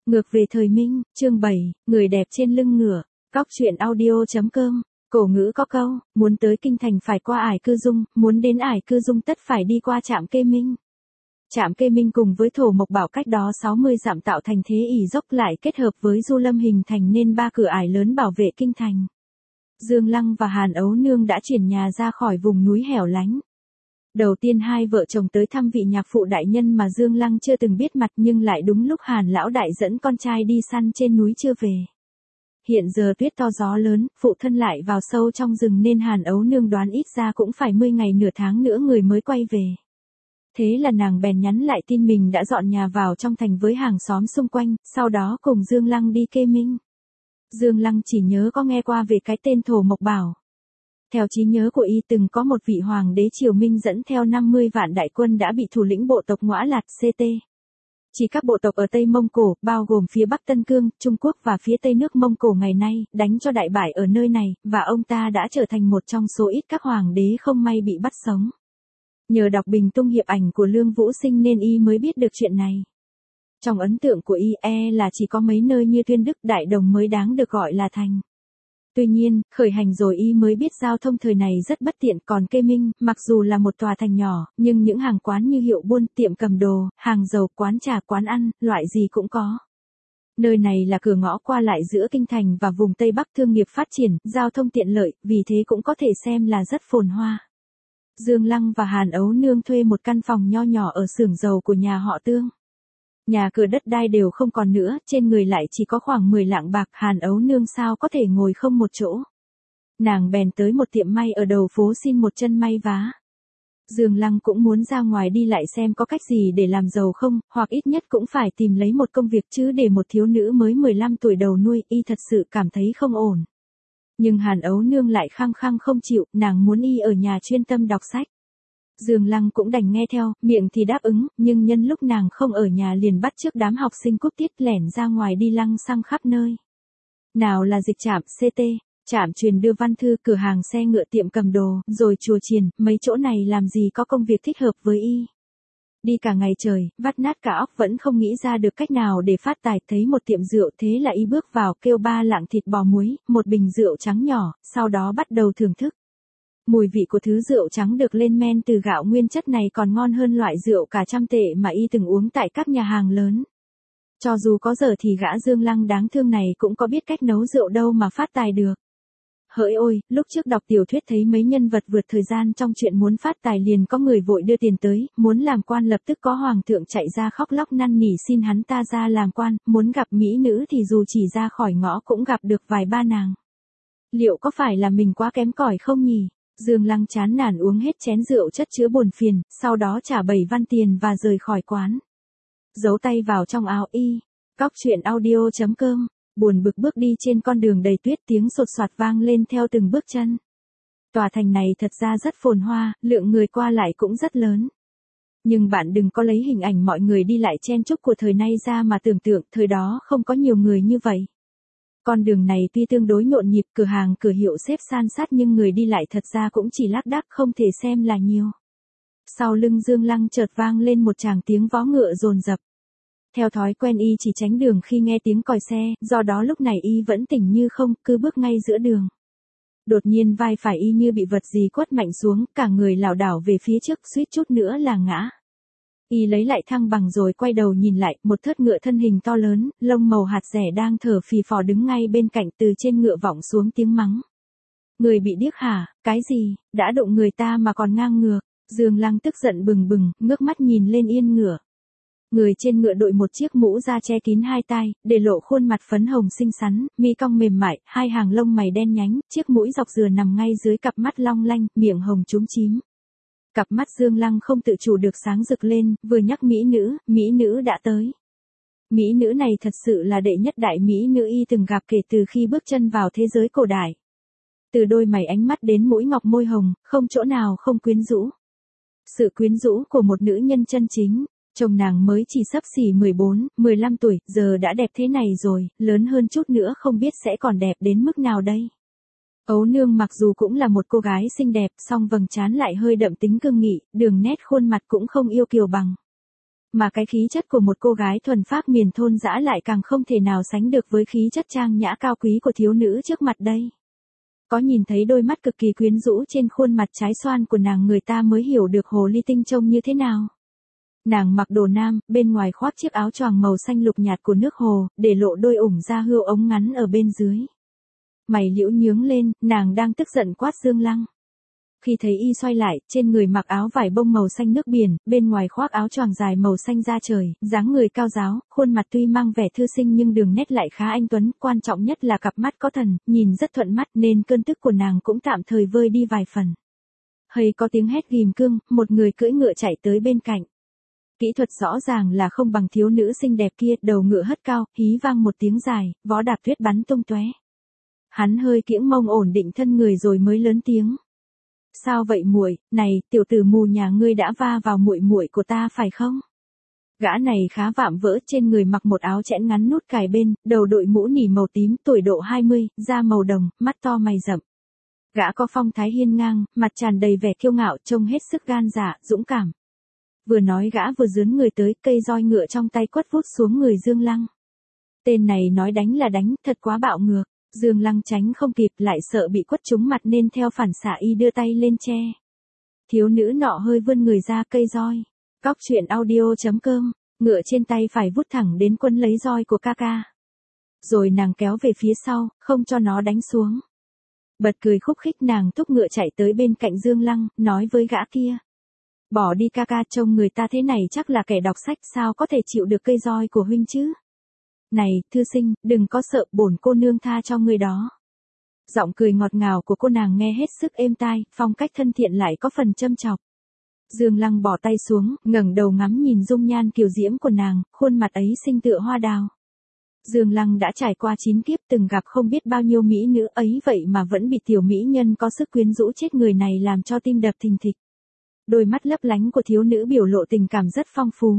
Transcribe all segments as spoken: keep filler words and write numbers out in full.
Ngược về thời Minh, chương bảy, người đẹp trên lưng ngựa, cóc truyện audio.com, cổ ngữ có câu, muốn tới kinh thành phải qua Ải Cư Dung, muốn đến Ải Cư Dung tất phải đi qua trạm Kê Minh. Trạm Kê Minh cùng với Thổ Mộc Bảo cách đó sáu mươi dặm tạo thành thế ỉ dốc lại kết hợp với Du Lâm hình thành nên ba cửa ải lớn bảo vệ kinh thành. Dương Lăng và Hàn Ấu Nương đã chuyển nhà ra khỏi vùng núi hẻo lánh. Đầu tiên hai vợ chồng tới thăm vị nhạc phụ đại nhân mà Dương Lăng chưa từng biết mặt nhưng lại đúng lúc Hàn lão đại dẫn con trai đi săn trên núi chưa về. Hiện giờ tuyết to gió lớn, phụ thân lại vào sâu trong rừng nên Hàn Ấu Nương đoán ít ra cũng phải mươi ngày nửa tháng nữa người mới quay về. Thế là nàng bèn nhắn lại tin mình đã dọn nhà vào trong thành với hàng xóm xung quanh, sau đó cùng Dương Lăng đi Kê Minh. Dương Lăng chỉ nhớ có nghe qua về cái tên Thổ Mộc Bảo. Theo trí nhớ của y từng có một vị hoàng đế Triều Minh dẫn theo năm mươi vạn đại quân đã bị thủ lĩnh bộ tộc Ngõa Lạt xê tê. Chỉ các bộ tộc ở Tây Mông Cổ, bao gồm phía Bắc Tân Cương, Trung Quốc và phía Tây nước Mông Cổ ngày nay, đánh cho đại bại ở nơi này, và ông ta đã trở thành một trong số ít các hoàng đế không may bị bắt sống. Nhờ đọc bình tung hiệp ảnh của Lương Vũ Sinh nên y mới biết được chuyện này. Trong ấn tượng của y e là chỉ có mấy nơi như Tuyên Đức, Đại Đồng mới đáng được gọi là thành. Tuy nhiên, khởi hành rồi y mới biết giao thông thời này rất bất tiện, còn Kê Minh, mặc dù là một tòa thành nhỏ, nhưng những hàng quán như hiệu buôn, tiệm cầm đồ, hàng dầu, quán trà, quán ăn, loại gì cũng có. Nơi này là cửa ngõ qua lại giữa kinh thành và vùng Tây Bắc thương nghiệp phát triển, giao thông tiện lợi, vì thế cũng có thể xem là rất phồn hoa. Dương Lăng và Hàn Ấu Nương thuê một căn phòng nho nhỏ ở xưởng dầu của nhà họ Tương. Nhà cửa đất đai đều không còn nữa, trên người lại chỉ có khoảng mười lạng bạc, Hàn Ấu Nương sao có thể ngồi không một chỗ. Nàng bèn tới một tiệm may ở đầu phố xin một chân may vá. Dương Lăng cũng muốn ra ngoài đi lại xem có cách gì để làm giàu không, hoặc ít nhất cũng phải tìm lấy một công việc chứ để một thiếu nữ mới mười lăm tuổi đầu nuôi, y thật sự cảm thấy không ổn. Nhưng Hàn Ấu Nương lại khăng khăng không chịu, nàng muốn y ở nhà chuyên tâm đọc sách. Dương Lăng cũng đành nghe theo, miệng thì đáp ứng, nhưng nhân lúc nàng không ở nhà liền bắt trước đám học sinh cúp tiết lẻn ra ngoài đi lăng xăng khắp nơi. Nào là dịch trạm xê tê, trạm truyền đưa văn thư, cửa hàng xe ngựa, tiệm cầm đồ, rồi chùa chiền, mấy chỗ này làm gì có công việc thích hợp với y. Đi cả ngày trời, vắt nát cả óc vẫn không nghĩ ra được cách nào để phát tài, thấy một tiệm rượu thế là y bước vào kêu ba lạng thịt bò muối, một bình rượu trắng nhỏ, sau đó bắt đầu thưởng thức. Mùi vị của thứ rượu trắng được lên men từ gạo nguyên chất này còn ngon hơn loại rượu cả trăm tệ mà y từng uống tại các nhà hàng lớn. Cho dù có giờ thì gã Dương Lăng đáng thương này cũng có biết cách nấu rượu đâu mà phát tài được. Hỡi ôi, lúc trước đọc tiểu thuyết thấy mấy nhân vật vượt thời gian trong chuyện muốn phát tài liền có người vội đưa tiền tới, muốn làm quan lập tức có hoàng thượng chạy ra khóc lóc năn nỉ xin hắn ta ra làm quan, muốn gặp mỹ nữ thì dù chỉ ra khỏi ngõ cũng gặp được vài ba nàng. Liệu có phải là mình quá kém cỏi không nhỉ? Dương Lăng chán nản uống hết chén rượu chất chứa buồn phiền, sau đó trả bảy văn tiền và rời khỏi quán. Giấu tay vào trong áo y. Cóc truyện audio.com, buồn bực bước đi trên con đường đầy tuyết, tiếng sột soạt vang lên theo từng bước chân. Tòa thành này thật ra rất phồn hoa, lượng người qua lại cũng rất lớn. Nhưng bạn đừng có lấy hình ảnh mọi người đi lại chen chúc của thời nay ra mà tưởng tượng, thời đó không có nhiều người như vậy. Con đường này tuy tương đối nhộn nhịp, cửa hàng cửa hiệu xếp san sát nhưng người đi lại thật ra cũng chỉ lác đác không thể xem là nhiều. Sau lưng Dương Lăng chợt vang lên một tràng tiếng vó ngựa dồn dập. Theo thói quen y chỉ tránh đường khi nghe tiếng còi xe, do đó lúc này y vẫn tỉnh như không, cứ bước ngay giữa đường. Đột nhiên vai phải y như bị vật gì quất mạnh xuống, cả người lảo đảo về phía trước, suýt chút nữa là ngã. Y lấy lại thăng bằng rồi quay đầu nhìn lại, một thớt ngựa thân hình to lớn, lông màu hạt rẻ đang thở phì phò đứng ngay bên cạnh, từ trên ngựa vọng xuống tiếng mắng. Người bị điếc hả, cái gì, đã đụng người ta mà còn ngang ngược. Dương Lăng tức giận bừng bừng, ngước mắt nhìn lên yên ngựa. Người trên ngựa đội một chiếc mũ da che kín hai tai, để lộ khuôn mặt phấn hồng xinh xắn, mi cong mềm mại, hai hàng lông mày đen nhánh, chiếc mũi dọc dừa nằm ngay dưới cặp mắt long lanh, miệng hồng chúm chím. Cặp mắt Dương Lăng không tự chủ được sáng rực lên, vừa nhắc mỹ nữ, mỹ nữ đã tới. Mỹ nữ này thật sự là đệ nhất đại mỹ nữ y từng gặp kể từ khi bước chân vào thế giới cổ đại. Từ đôi mày ánh mắt đến mũi ngọc môi hồng, không chỗ nào không quyến rũ. Sự quyến rũ của một nữ nhân chân chính. Chồng nàng mới chỉ xấp xỉ mười bốn, mười lăm tuổi, giờ đã đẹp thế này rồi, lớn hơn chút nữa không biết sẽ còn đẹp đến mức nào đây. Ấu Nương mặc dù cũng là một cô gái xinh đẹp, song vầng trán lại hơi đậm tính cương nghị, đường nét khuôn mặt cũng không yêu kiều bằng. Mà cái khí chất của một cô gái thuần phác miền thôn dã lại càng không thể nào sánh được với khí chất trang nhã cao quý của thiếu nữ trước mặt đây. Có nhìn thấy đôi mắt cực kỳ quyến rũ trên khuôn mặt trái xoan của nàng, người ta mới hiểu được hồ ly tinh trông như thế nào. Nàng mặc đồ nam, bên ngoài khoác chiếc áo choàng màu xanh lục nhạt của nước hồ, để lộ đôi ủng da hươu ống ngắn ở bên dưới. Mày liễu nhướng lên, nàng đang tức giận quát Dương Lăng. Khi thấy y xoay lại, trên người mặc áo vải bông màu xanh nước biển, bên ngoài khoác áo choàng dài màu xanh da trời, dáng người cao ráo, khuôn mặt tuy mang vẻ thư sinh nhưng đường nét lại khá anh tuấn, quan trọng nhất là cặp mắt có thần, nhìn rất thuận mắt nên cơn tức của nàng cũng tạm thời vơi đi vài phần. Hay có tiếng hét ghim cương, một người cưỡi ngựa chạy tới bên cạnh. Kỹ thuật rõ ràng là không bằng thiếu nữ xinh đẹp kia, đầu ngựa hất cao, hí vang một tiếng dài, vó đạp tuyết bắn tung tóe. Hắn hơi kiễng mông ổn định thân người rồi mới lớn tiếng. Sao vậy muội, này, tiểu tử mù nhà ngươi đã va vào muội muội của ta phải không? Gã này khá vạm vỡ, trên người mặc một áo chẽn ngắn nút cài bên, đầu đội mũ nỉ màu tím, tuổi độ hai mươi, da màu đồng, mắt to mày rậm. Gã có phong thái hiên ngang, mặt tràn đầy vẻ kiêu ngạo, trông hết sức gan dạ, dũng cảm. Vừa nói gã vừa dướn người tới, cây roi ngựa trong tay quất vút xuống người Dương Lăng. Tên này nói đánh là đánh, thật quá bạo ngược. Dương Lăng tránh không kịp, lại sợ bị quất trúng mặt nên theo phản xạ y đưa tay lên che. Thiếu nữ nọ hơi vươn người ra cây roi. Cóc truyện audio chấm com, ngựa trên tay phải vút thẳng đến quân lấy roi của ca ca. Rồi nàng kéo về phía sau, không cho nó đánh xuống. Bật cười khúc khích, nàng thúc ngựa chạy tới bên cạnh Dương Lăng, nói với gã kia. Bỏ đi ca ca, trông người ta thế này chắc là kẻ đọc sách, sao có thể chịu được cây roi của huynh chứ? Này, thư sinh, đừng có sợ, bổn cô nương tha cho người đó. Giọng cười ngọt ngào của cô nàng nghe hết sức êm tai, phong cách thân thiện lại có phần châm chọc. Dương Lăng bỏ tay xuống, ngẩng đầu ngắm nhìn dung nhan kiều diễm của nàng, khuôn mặt ấy xinh tựa hoa đào. Dương Lăng đã trải qua chín kiếp, từng gặp không biết bao nhiêu mỹ nữ ấy, vậy mà vẫn bị tiểu mỹ nhân có sức quyến rũ chết người này làm cho tim đập thình thịch. Đôi mắt lấp lánh của thiếu nữ biểu lộ tình cảm rất phong phú.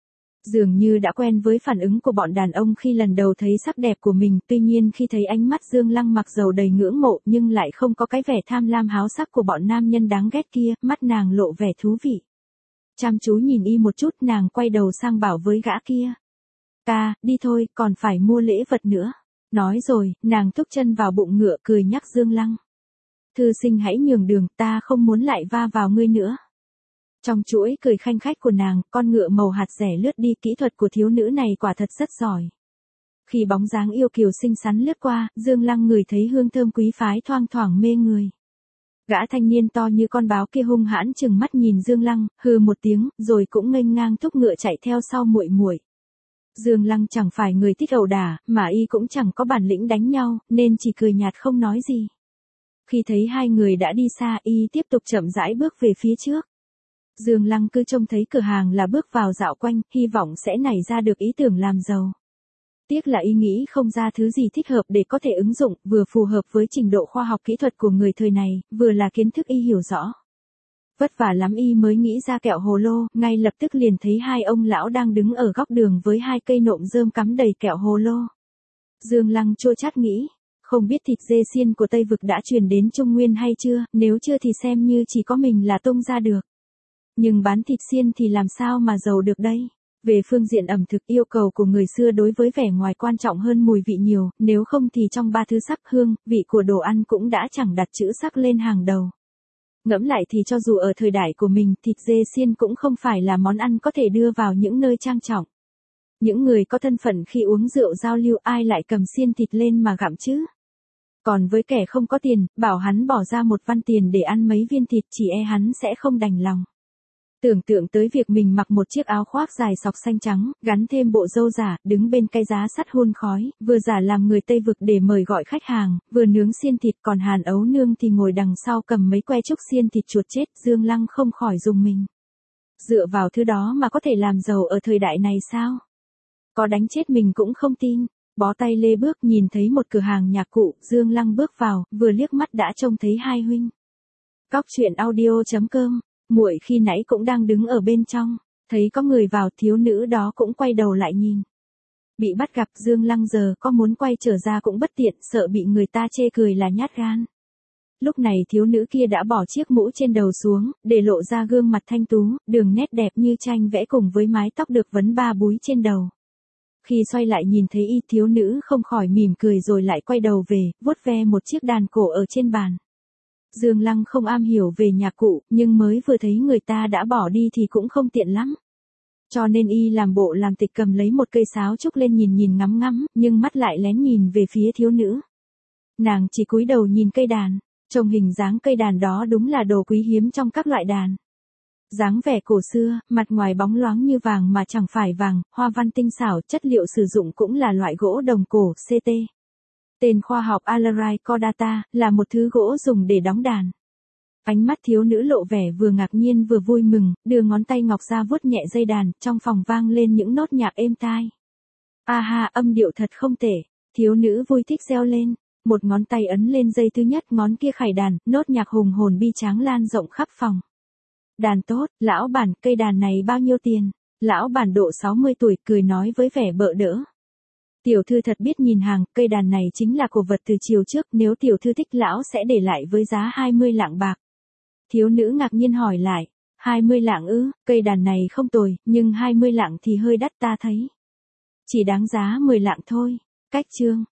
Dường như đã quen với phản ứng của bọn đàn ông khi lần đầu thấy sắc đẹp của mình, tuy nhiên khi thấy ánh mắt Dương Lăng mặc dầu đầy ngưỡng mộ nhưng lại không có cái vẻ tham lam háo sắc của bọn nam nhân đáng ghét kia, mắt nàng lộ vẻ thú vị. Chăm chú nhìn y một chút, nàng quay đầu sang bảo với gã kia. Ca, đi thôi, còn phải mua lễ vật nữa. Nói rồi, nàng thúc chân vào bụng ngựa cười nhắc Dương Lăng. Thư sinh hãy nhường đường, ta không muốn lại va vào ngươi nữa. Trong chuỗi cười khanh khách của nàng, con ngựa màu hạt rẻ lướt đi, kỹ thuật của thiếu nữ này quả thật rất giỏi. Khi bóng dáng yêu kiều xinh xắn lướt qua, Dương Lăng ngửi thấy hương thơm quý phái thoang thoảng mê người. Gã thanh niên to như con báo kia hung hãn trừng mắt nhìn Dương Lăng, hừ một tiếng, rồi cũng nghênh ngang thúc ngựa chạy theo sau muội muội. Dương Lăng chẳng phải người thích ẩu đả, mà y cũng chẳng có bản lĩnh đánh nhau, nên chỉ cười nhạt không nói gì. Khi thấy hai người đã đi xa, y tiếp tục chậm rãi bước về phía trước. Dương Lăng cứ trông thấy cửa hàng là bước vào dạo quanh, hy vọng sẽ nảy ra được ý tưởng làm giàu. Tiếc là y nghĩ không ra thứ gì thích hợp để có thể ứng dụng, vừa phù hợp với trình độ khoa học kỹ thuật của người thời này, vừa là kiến thức y hiểu rõ. Vất vả lắm y mới nghĩ ra kẹo hồ lô, ngay lập tức liền thấy hai ông lão đang đứng ở góc đường với hai cây nộm rơm cắm đầy kẹo hồ lô. Dương Lăng chua chát nghĩ, không biết thịt dê xiên của Tây Vực đã truyền đến Trung Nguyên hay chưa, nếu chưa thì xem như chỉ có mình là tung ra được. Nhưng bán thịt xiên thì làm sao mà giàu được đây? Về phương diện ẩm thực, yêu cầu của người xưa đối với vẻ ngoài quan trọng hơn mùi vị nhiều, nếu không thì trong ba thứ sắc, hương, vị của đồ ăn cũng đã chẳng đặt chữ sắc lên hàng đầu. Ngẫm lại thì cho dù ở thời đại của mình, thịt dê xiên cũng không phải là món ăn có thể đưa vào những nơi trang trọng. Những người có thân phận khi uống rượu giao lưu ai lại cầm xiên thịt lên mà gặm chứ? Còn với kẻ không có tiền, bảo hắn bỏ ra một văn tiền để ăn mấy viên thịt chỉ e hắn sẽ không đành lòng. Tưởng tượng tới việc mình mặc một chiếc áo khoác dài sọc xanh trắng, gắn thêm bộ râu giả, đứng bên cái giá sắt hun khói, vừa giả làm người Tây Vực để mời gọi khách hàng, vừa nướng xiên thịt, còn Hàn Ấu Nương thì ngồi đằng sau cầm mấy que trúc xiên thịt chuột chết, Dương Lăng không khỏi rùng mình. Dựa vào thứ đó mà có thể làm giàu ở thời đại này sao? Có đánh chết mình cũng không tin. Bó tay lê bước nhìn thấy một cửa hàng nhạc cụ, Dương Lăng bước vào, vừa liếc mắt đã trông thấy hai huynh. Cóc truyện audio chấm com, muội khi nãy cũng đang đứng ở bên trong, thấy có người vào, thiếu nữ đó cũng quay đầu lại nhìn. Bị bắt gặp, Dương Lăng giờ có muốn quay trở ra cũng bất tiện, sợ bị người ta chê cười là nhát gan. Lúc này thiếu nữ kia đã bỏ chiếc mũ trên đầu xuống, để lộ ra gương mặt thanh tú, đường nét đẹp như tranh vẽ cùng với mái tóc được vấn ba búi trên đầu. Khi xoay lại nhìn thấy y, thiếu nữ không khỏi mỉm cười rồi lại quay đầu về, vuốt ve một chiếc đàn cổ ở trên bàn. Dương Lăng không am hiểu về nhạc cụ, nhưng mới vừa thấy người ta đã bỏ đi thì cũng không tiện lắm. Cho nên y làm bộ làm tịch cầm lấy một cây sáo trúc lên nhìn nhìn ngắm ngắm, nhưng mắt lại lén nhìn về phía thiếu nữ. Nàng chỉ cúi đầu nhìn cây đàn, trông hình dáng cây đàn đó đúng là đồ quý hiếm trong các loại đàn. Dáng vẻ cổ xưa, mặt ngoài bóng loáng như vàng mà chẳng phải vàng, hoa văn tinh xảo, chất liệu sử dụng cũng là loại gỗ đồng cổ, xê tê. Tên khoa học Alarai Cordata, là một thứ gỗ dùng để đóng đàn. Ánh mắt thiếu nữ lộ vẻ vừa ngạc nhiên vừa vui mừng, đưa ngón tay ngọc ra vuốt nhẹ dây đàn, trong phòng vang lên những nốt nhạc êm tai. A ha, âm điệu thật không tệ, thiếu nữ vui thích reo lên, một ngón tay ấn lên dây thứ nhất, ngón kia khải đàn, nốt nhạc hùng hồn bi tráng lan rộng khắp phòng. Đàn tốt, lão bản, cây đàn này bao nhiêu tiền? Lão bản độ sáu mươi tuổi, cười nói với vẻ bợ đỡ. Tiểu thư thật biết nhìn hàng, cây đàn này chính là cổ vật từ chiều trước, nếu tiểu thư thích lão sẽ để lại với giá hai mươi lạng bạc. Thiếu nữ ngạc nhiên hỏi lại, hai mươi lạng ư, cây đàn này không tồi, nhưng hai mươi lạng thì hơi đắt ta thấy. Chỉ đáng giá mười lạng thôi. Cách chương.